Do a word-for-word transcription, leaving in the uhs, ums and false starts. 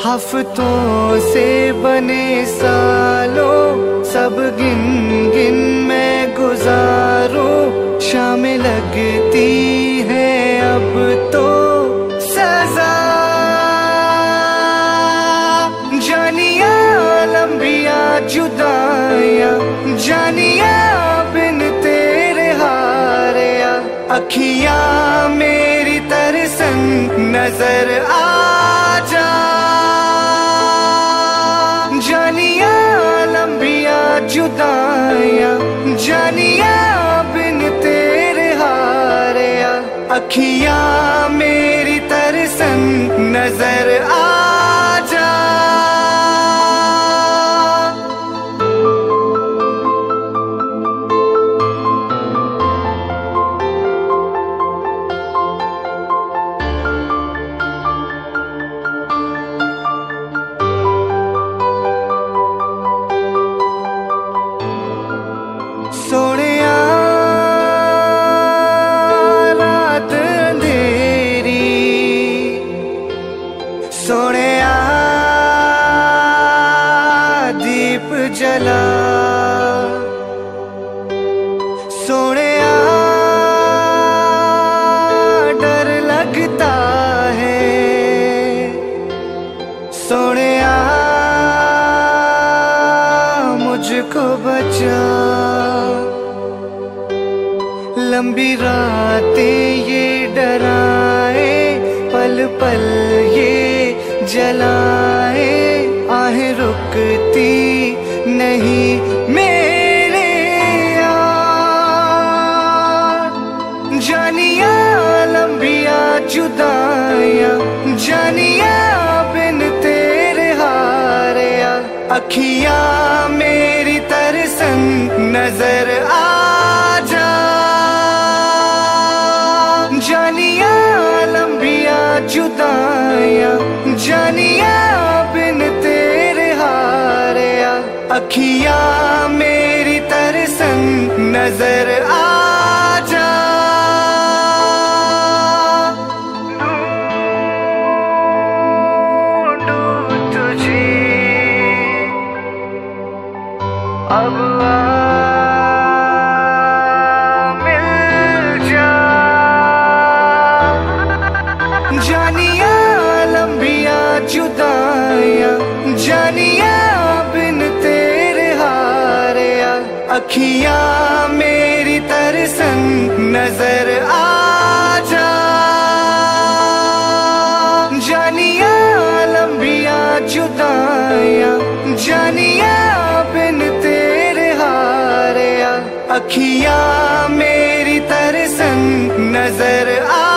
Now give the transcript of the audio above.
हफ्तों से बने सालों सब गिन गिन मैं गुजारूं, शाम लगती है अब तो सजा। जानिया लंबिया जुदाइयां, जानिया बिन तेरे हारिया, अखियां मेरी तरसन नजर आ जा। जानिया लंबिया जुदाइयां, जानिया बिन तेरे हारिया, अखियां मेरी तरसन नजर आ जा। सोनिया रात अंधेरी, सोनिया दीप जला, सोनिया डर लगता है, सोनिया मुझको बचा। लंबी रातें ये डराए, पल पल ये जलाए, आहें रुकती नहीं मेरे यार। जानिया लंबिया जुदाइयां, जानिया बिन तेरे हारिया, अखियां मेरी तरसन नजर आ जा। जानिया लंबिया जुदाइयां, जानिया बिन तेरे हारिया, अखियां मेरी तरसन नजर आ जा। ढूंढूं तुझे अब जानिया लंबिया जुदाइयां, जानिया बिन तेरे हारिया, अखियां मेरी तरसन नजर आ जा। जानिया लंबिया जुदाइयां, जानिया बिन तेरे हारिया, अखियां मेरी तरसन नजर आ।